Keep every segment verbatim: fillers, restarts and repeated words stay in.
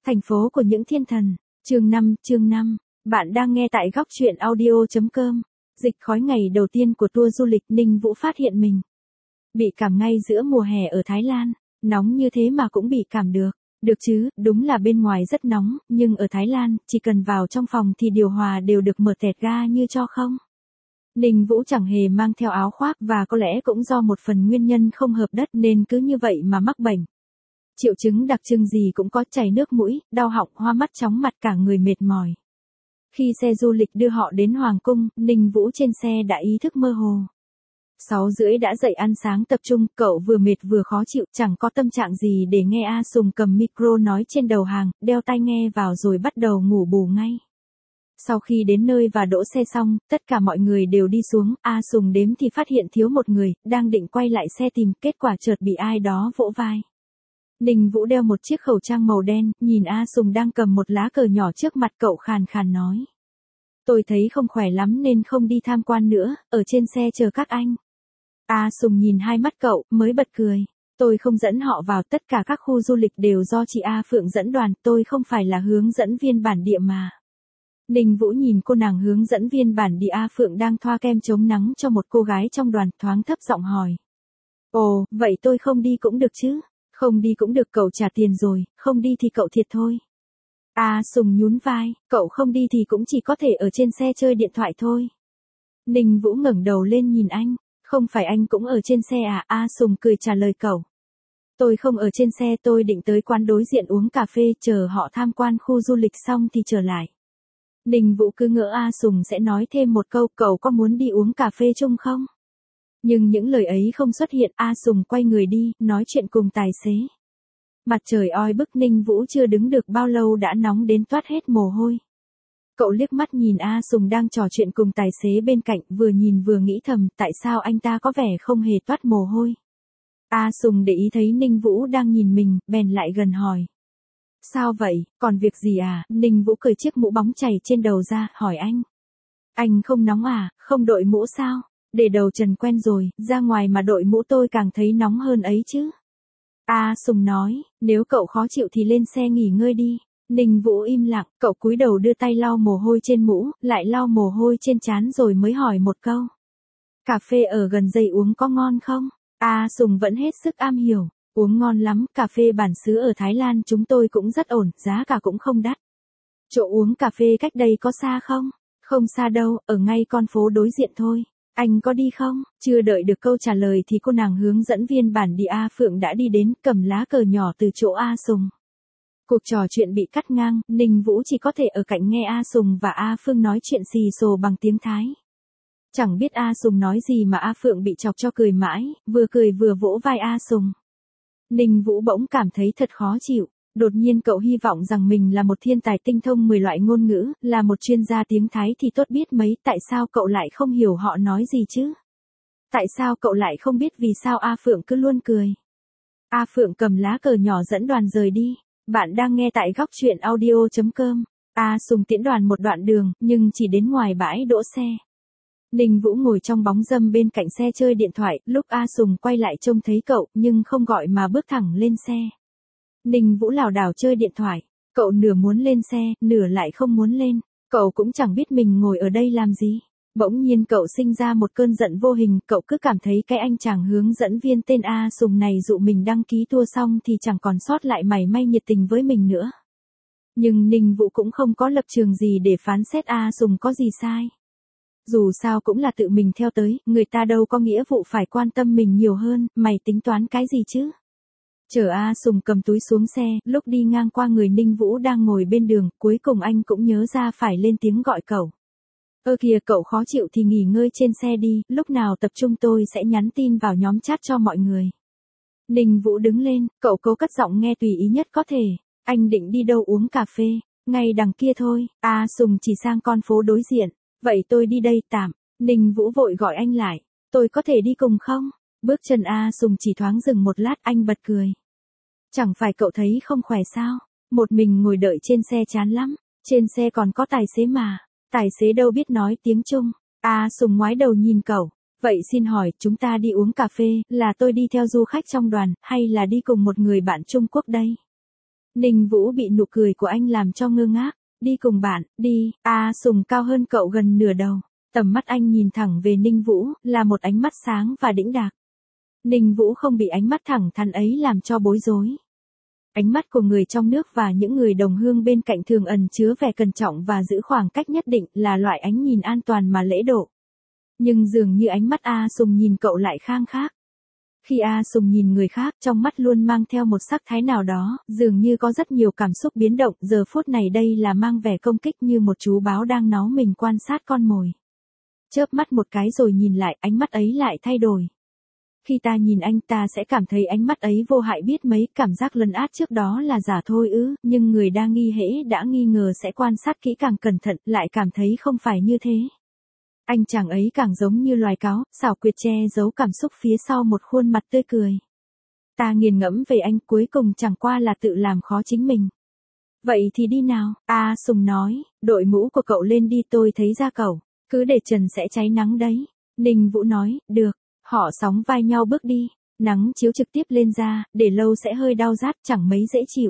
Thành phố của những thiên thần, chương năm, chương năm. Bạn đang nghe tại góc truyện audio.com. Dịch khói ngày đầu tiên của tour du lịch Ninh Vũ phát hiện mình bị cảm ngay giữa mùa hè ở Thái Lan, nóng như thế mà cũng bị cảm được. Được chứ, đúng là bên ngoài rất nóng, nhưng ở Thái Lan, chỉ cần vào trong phòng thì điều hòa đều được mở tẹt ga như cho không. Ninh Vũ chẳng hề mang theo áo khoác và có lẽ cũng do một phần nguyên nhân không hợp đất nên cứ như vậy mà mắc bệnh. Triệu chứng đặc trưng gì cũng có, chảy nước mũi, đau họng, hoa mắt, chóng mặt, cả người mệt mỏi. Khi xe du lịch đưa họ đến Hoàng cung, Ninh Vũ trên xe đã ý thức mơ hồ. Sáu rưỡi đã dậy ăn sáng tập trung, cậu vừa mệt vừa khó chịu, chẳng có tâm trạng gì để nghe A Sùng cầm micro nói trên đầu hàng, đeo tai nghe vào rồi bắt đầu ngủ bù ngay. Sau khi đến nơi và đỗ xe xong, tất cả mọi người đều đi xuống, A Sùng đếm thì phát hiện thiếu một người, đang định quay lại xe tìm, kết quả chợt bị ai đó vỗ vai. Ninh Vũ đeo một chiếc khẩu trang màu đen, nhìn A Sùng đang cầm một lá cờ nhỏ trước mặt cậu, khàn khàn nói. Tôi thấy không khỏe lắm nên không đi tham quan nữa, ở trên xe chờ các anh. A Sùng nhìn hai mắt cậu, mới bật cười. Tôi không dẫn họ vào, tất cả các khu du lịch đều do chị A Phượng dẫn đoàn, tôi không phải là hướng dẫn viên bản địa mà. Ninh Vũ nhìn cô nàng hướng dẫn viên bản địa A Phượng đang thoa kem chống nắng cho một cô gái trong đoàn, thoáng thấp giọng hỏi. Ồ, vậy tôi không đi cũng được chứ? Không đi cũng được, cậu trả tiền rồi, không đi thì cậu thiệt thôi. A Sùng nhún vai, cậu không đi thì cũng chỉ có thể ở trên xe chơi điện thoại thôi. Ninh Vũ ngẩng đầu lên nhìn anh, không phải anh cũng ở trên xe à? A Sùng cười trả lời cậu. Tôi không ở trên xe, tôi định tới quán đối diện uống cà phê, chờ họ tham quan khu du lịch xong thì trở lại. Ninh Vũ cứ ngỡ A Sùng sẽ nói thêm một câu, cậu có muốn đi uống cà phê chung không? Nhưng những lời ấy không xuất hiện, A Sùng quay người đi, nói chuyện cùng tài xế. Mặt trời oi bức, Ninh Vũ chưa đứng được bao lâu đã nóng đến toát hết mồ hôi. Cậu liếc mắt nhìn A Sùng đang trò chuyện cùng tài xế bên cạnh, vừa nhìn vừa nghĩ thầm, tại sao anh ta có vẻ không hề toát mồ hôi. A Sùng để ý thấy Ninh Vũ đang nhìn mình, bèn lại gần hỏi. Sao vậy, còn việc gì à? Ninh Vũ cởi chiếc mũ bóng chày trên đầu ra, hỏi anh. Anh không nóng à, không đội mũ sao? Để đầu trần quen rồi, ra ngoài mà đội mũ tôi càng thấy nóng hơn ấy chứ. A Sùng nói, nếu cậu khó chịu thì lên xe nghỉ ngơi đi. Ninh Vũ im lặng, cậu cúi đầu đưa tay lau mồ hôi trên mũ, lại lau mồ hôi trên trán rồi mới hỏi một câu. Cà phê ở gần dây uống có ngon không? A Sùng vẫn hết sức am hiểu, uống ngon lắm, cà phê bản xứ ở Thái Lan chúng tôi cũng rất ổn, giá cả cũng không đắt. Chỗ uống cà phê cách đây có xa không? Không xa đâu, ở ngay con phố đối diện thôi. Anh có đi không? Chưa đợi được câu trả lời thì cô nàng hướng dẫn viên bản địa A Phượng đã đi đến, cầm lá cờ nhỏ từ chỗ A Sùng. Cuộc trò chuyện bị cắt ngang, Ninh Vũ chỉ có thể ở cạnh nghe A Sùng và A Phương nói chuyện xì xồ bằng tiếng Thái. Chẳng biết A Sùng nói gì mà A Phượng bị chọc cho cười mãi, vừa cười vừa vỗ vai A Sùng. Ninh Vũ bỗng cảm thấy thật khó chịu. Đột nhiên cậu hy vọng rằng mình là một thiên tài tinh thông mười loại ngôn ngữ, là một chuyên gia tiếng Thái thì tốt biết mấy, tại sao cậu lại không hiểu họ nói gì chứ? Tại sao cậu lại không biết vì sao A Phượng cứ luôn cười? A Phượng cầm lá cờ nhỏ dẫn đoàn rời đi. Bạn đang nghe tại góc truyện audio.com. A Sùng tiễn đoàn một đoạn đường, nhưng chỉ đến ngoài bãi đỗ xe. Ninh Vũ ngồi trong bóng râm bên cạnh xe chơi điện thoại, lúc A Sùng quay lại trông thấy cậu, nhưng không gọi mà bước thẳng lên xe. Ninh Vũ lảo đảo chơi điện thoại, cậu nửa muốn lên xe, nửa lại không muốn lên, cậu cũng chẳng biết mình ngồi ở đây làm gì. Bỗng nhiên cậu sinh ra một cơn giận vô hình, cậu cứ cảm thấy cái anh chàng hướng dẫn viên tên A Sùng này dụ mình đăng ký tour xong thì chẳng còn sót lại mảy may nhiệt tình với mình nữa. Nhưng Ninh Vũ cũng không có lập trường gì để phán xét A Sùng có gì sai. Dù sao cũng là tự mình theo tới, người ta đâu có nghĩa vụ phải quan tâm mình nhiều hơn, mày tính toán cái gì chứ? Chở A Sùng cầm túi xuống xe, lúc đi ngang qua người Ninh Vũ đang ngồi bên đường, cuối cùng anh cũng nhớ ra phải lên tiếng gọi cậu. Ơ kìa, cậu khó chịu thì nghỉ ngơi trên xe đi, lúc nào tập trung tôi sẽ nhắn tin vào nhóm chat cho mọi người. Ninh Vũ đứng lên, cậu cố cất giọng nghe tùy ý nhất có thể. Anh định đi đâu uống cà phê? Ngay đằng kia thôi. A Sùng chỉ sang con phố đối diện. Vậy tôi đi đây tạm. Ninh Vũ vội gọi anh lại. Tôi có thể đi cùng không? Bước chân A Sùng chỉ thoáng dừng một lát, anh bật cười. Chẳng phải cậu thấy không khỏe sao? Một mình ngồi đợi trên xe chán lắm. Trên xe còn có tài xế mà. Tài xế đâu biết nói tiếng Trung. A Sùng ngoái đầu nhìn cậu. Vậy xin hỏi, chúng ta đi uống cà phê, là tôi đi theo du khách trong đoàn, hay là đi cùng một người bạn Trung Quốc đây? Ninh Vũ bị nụ cười của anh làm cho ngơ ngác. Đi cùng bạn, đi. A Sùng cao hơn cậu gần nửa đầu. Tầm mắt anh nhìn thẳng về Ninh Vũ, là một ánh mắt sáng và đĩnh đạc. Ninh Vũ không bị ánh mắt thẳng thắn ấy làm cho bối rối. Ánh mắt của người trong nước và những người đồng hương bên cạnh thường ẩn chứa vẻ cẩn trọng và giữ khoảng cách nhất định, là loại ánh nhìn an toàn mà lễ độ. Nhưng dường như ánh mắt A Sùng nhìn cậu lại khang khác. Khi A Sùng nhìn người khác, trong mắt luôn mang theo một sắc thái nào đó, dường như có rất nhiều cảm xúc biến động, giờ phút này đây là mang vẻ công kích như một chú báo đang nó mình quan sát con mồi. Chớp mắt một cái rồi nhìn lại, ánh mắt ấy lại thay đổi. Khi ta nhìn anh ta sẽ cảm thấy ánh mắt ấy vô hại biết mấy, cảm giác lấn át trước đó là giả thôi ư, nhưng người đang nghi hễ đã nghi ngờ sẽ quan sát kỹ càng cẩn thận, lại cảm thấy không phải như thế. Anh chàng ấy càng giống như loài cáo, xảo quyệt che giấu cảm xúc phía sau một khuôn mặt tươi cười. Ta nghiền ngẫm về anh cuối cùng chẳng qua là tự làm khó chính mình. Vậy thì đi nào, A Sùng nói, đội mũ của cậu lên đi tôi thấy da cậu, cứ để trần sẽ cháy nắng đấy. Ninh Vũ nói, được, họ sóng vai nhau bước đi, nắng chiếu trực tiếp lên da, để lâu sẽ hơi đau rát chẳng mấy dễ chịu.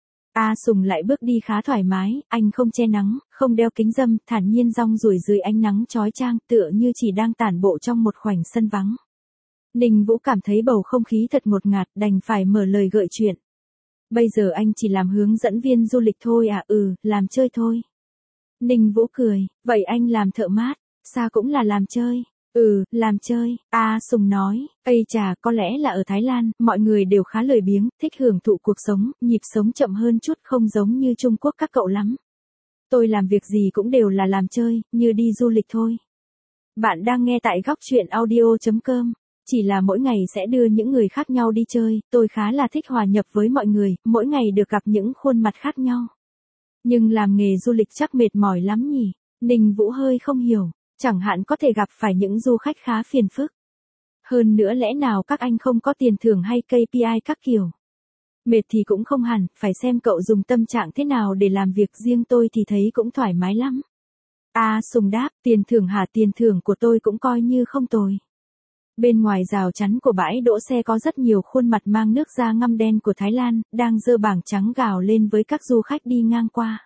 A Sùng lại bước đi khá thoải mái, anh không che nắng, không đeo kính râm, thản nhiên rong ruổi dưới ánh nắng chói chang, tựa như chỉ đang tản bộ trong một khoảnh sân vắng. Ninh Vũ cảm thấy bầu không khí thật ngột ngạt, đành phải mở lời gợi chuyện. Bây giờ anh chỉ làm hướng dẫn viên du lịch thôi à? Ừ, làm chơi thôi. Ninh Vũ cười, vậy anh làm thợ mát, sao cũng là làm chơi? Ừ, làm chơi, A Sùng nói, ây chà, có lẽ là ở Thái Lan, mọi người đều khá lười biếng, thích hưởng thụ cuộc sống, nhịp sống chậm hơn chút, không giống như Trung Quốc các cậu lắm. Tôi làm việc gì cũng đều là làm chơi, như đi du lịch thôi. Bạn đang nghe tại góc chuyện audio chấm com. Chỉ là mỗi ngày sẽ đưa những người khác nhau đi chơi, tôi khá là thích hòa nhập với mọi người, mỗi ngày được gặp những khuôn mặt khác nhau. Nhưng làm nghề du lịch chắc mệt mỏi lắm nhỉ? Ninh Vũ hơi không hiểu, chẳng hạn có thể gặp phải những du khách khá phiền phức. Hơn nữa lẽ nào các anh không có tiền thưởng hay ca pê i các kiểu? Mệt thì cũng không hẳn, phải xem cậu dùng tâm trạng thế nào để làm việc, riêng tôi thì thấy cũng thoải mái lắm. A Sùng đáp, tiền thưởng hả? Tiền thưởng của tôi cũng coi như không tồi. Bên ngoài rào chắn của bãi đỗ xe có rất nhiều khuôn mặt mang nước da ngăm đen của Thái Lan, đang giơ bảng trắng gào lên với các du khách đi ngang qua.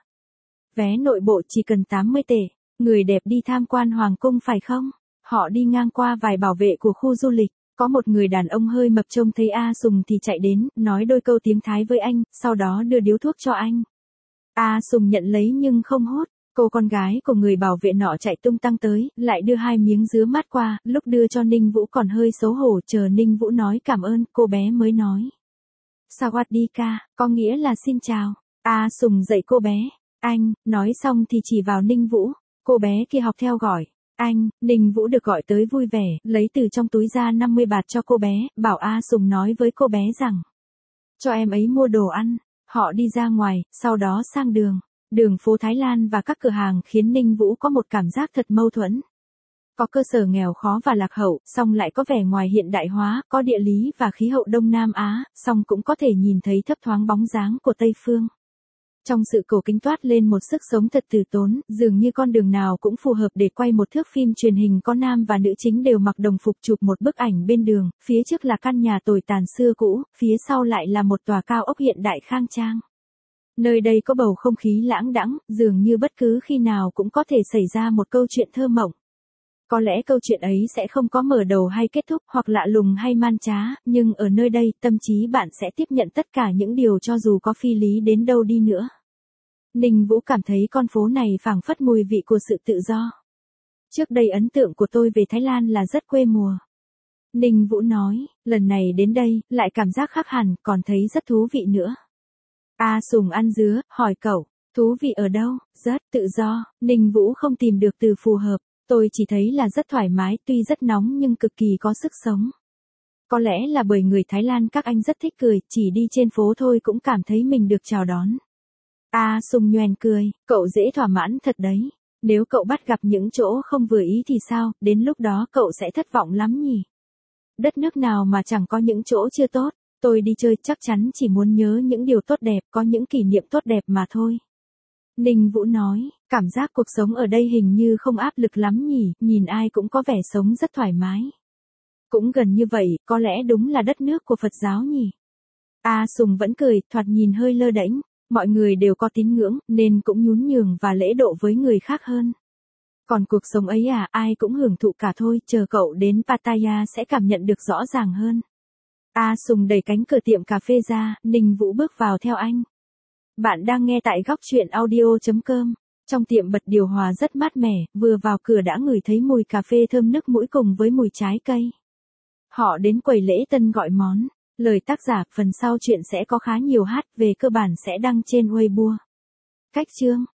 Vé nội bộ chỉ cần tám mươi tệ, người đẹp đi tham quan hoàng cung phải không? Họ đi ngang qua vài bảo vệ của khu du lịch, có một người đàn ông hơi mập trông thấy A Sùng thì chạy đến, nói đôi câu tiếng Thái với anh, sau đó đưa điếu thuốc cho anh. A Sùng nhận lấy nhưng không hút. Cô con gái của người bảo vệ nọ chạy tung tăng tới, lại đưa hai miếng dứa mát qua, lúc đưa cho Ninh Vũ còn hơi xấu hổ, chờ Ninh Vũ nói cảm ơn, cô bé mới nói. Sawadika, có nghĩa là xin chào. A Sùng dạy cô bé. Anh, nói xong thì chỉ vào Ninh Vũ. Cô bé kia học theo gọi. Anh, Ninh Vũ được gọi tới vui vẻ, lấy từ trong túi ra năm mươi bạt cho cô bé, bảo A Sùng nói với cô bé rằng. Cho em ấy mua đồ ăn. Họ đi ra ngoài, sau đó sang đường. Đường phố Thái Lan và các cửa hàng khiến Ninh Vũ có một cảm giác thật mâu thuẫn. Có cơ sở nghèo khó và lạc hậu, song lại có vẻ ngoài hiện đại hóa, có địa lý và khí hậu Đông Nam Á, song cũng có thể nhìn thấy thấp thoáng bóng dáng của Tây Phương. Trong sự cổ kính toát lên một sức sống thật từ tốn, dường như con đường nào cũng phù hợp để quay một thước phim truyền hình, có nam và nữ chính đều mặc đồng phục chụp một bức ảnh bên đường, phía trước là căn nhà tồi tàn xưa cũ, phía sau lại là một tòa cao ốc hiện đại khang trang. Nơi đây có bầu không khí lãng đãng, dường như bất cứ khi nào cũng có thể xảy ra một câu chuyện thơ mộng. Có lẽ câu chuyện ấy sẽ không có mở đầu hay kết thúc, hoặc lạ lùng hay man trá, nhưng ở nơi đây, tâm trí bạn sẽ tiếp nhận tất cả những điều cho dù có phi lý đến đâu đi nữa. Ninh Vũ cảm thấy con phố này phảng phất mùi vị của sự tự do. Trước đây ấn tượng của tôi về Thái Lan là rất quê mùa. Ninh Vũ nói, lần này đến đây, lại cảm giác khác hẳn, còn thấy rất thú vị nữa. A Sùng ăn dứa, hỏi cậu, thú vị ở đâu? Rất tự do. Ninh Vũ không tìm được từ phù hợp, tôi chỉ thấy là rất thoải mái, tuy rất nóng nhưng cực kỳ có sức sống. Có lẽ là bởi người Thái Lan các anh rất thích cười, chỉ đi trên phố thôi cũng cảm thấy mình được chào đón. A Sùng nhoẻn cười, cậu dễ thỏa mãn thật đấy. Nếu cậu bắt gặp những chỗ không vừa ý thì sao, đến lúc đó cậu sẽ thất vọng lắm nhỉ? Đất nước nào mà chẳng có những chỗ chưa tốt. Tôi đi chơi chắc chắn chỉ muốn nhớ những điều tốt đẹp, có những kỷ niệm tốt đẹp mà thôi. Ninh Vũ nói, cảm giác cuộc sống ở đây hình như không áp lực lắm nhỉ, nhìn ai cũng có vẻ sống rất thoải mái. Cũng gần như vậy, có lẽ đúng là đất nước của Phật giáo nhỉ. A Sùng vẫn cười, thoạt nhìn hơi lơ đễnh, Mọi người đều có tín ngưỡng, nên cũng nhún nhường và lễ độ với người khác hơn. Còn cuộc sống ấy à, ai cũng hưởng thụ cả thôi, chờ cậu đến Pattaya sẽ cảm nhận được rõ ràng hơn. A Sùng đẩy cánh cửa tiệm cà phê ra, Ninh Vũ bước vào theo anh. Bạn đang nghe tại góc truyện audio.com. Trong tiệm bật điều hòa rất mát mẻ, vừa vào cửa đã ngửi thấy mùi cà phê thơm nức mũi cùng với mùi trái cây. Họ đến quầy lễ tân gọi món. Lời tác giả, phần sau chuyện sẽ có khá nhiều hát, về cơ bản sẽ đăng trên Weibo. Cách chương.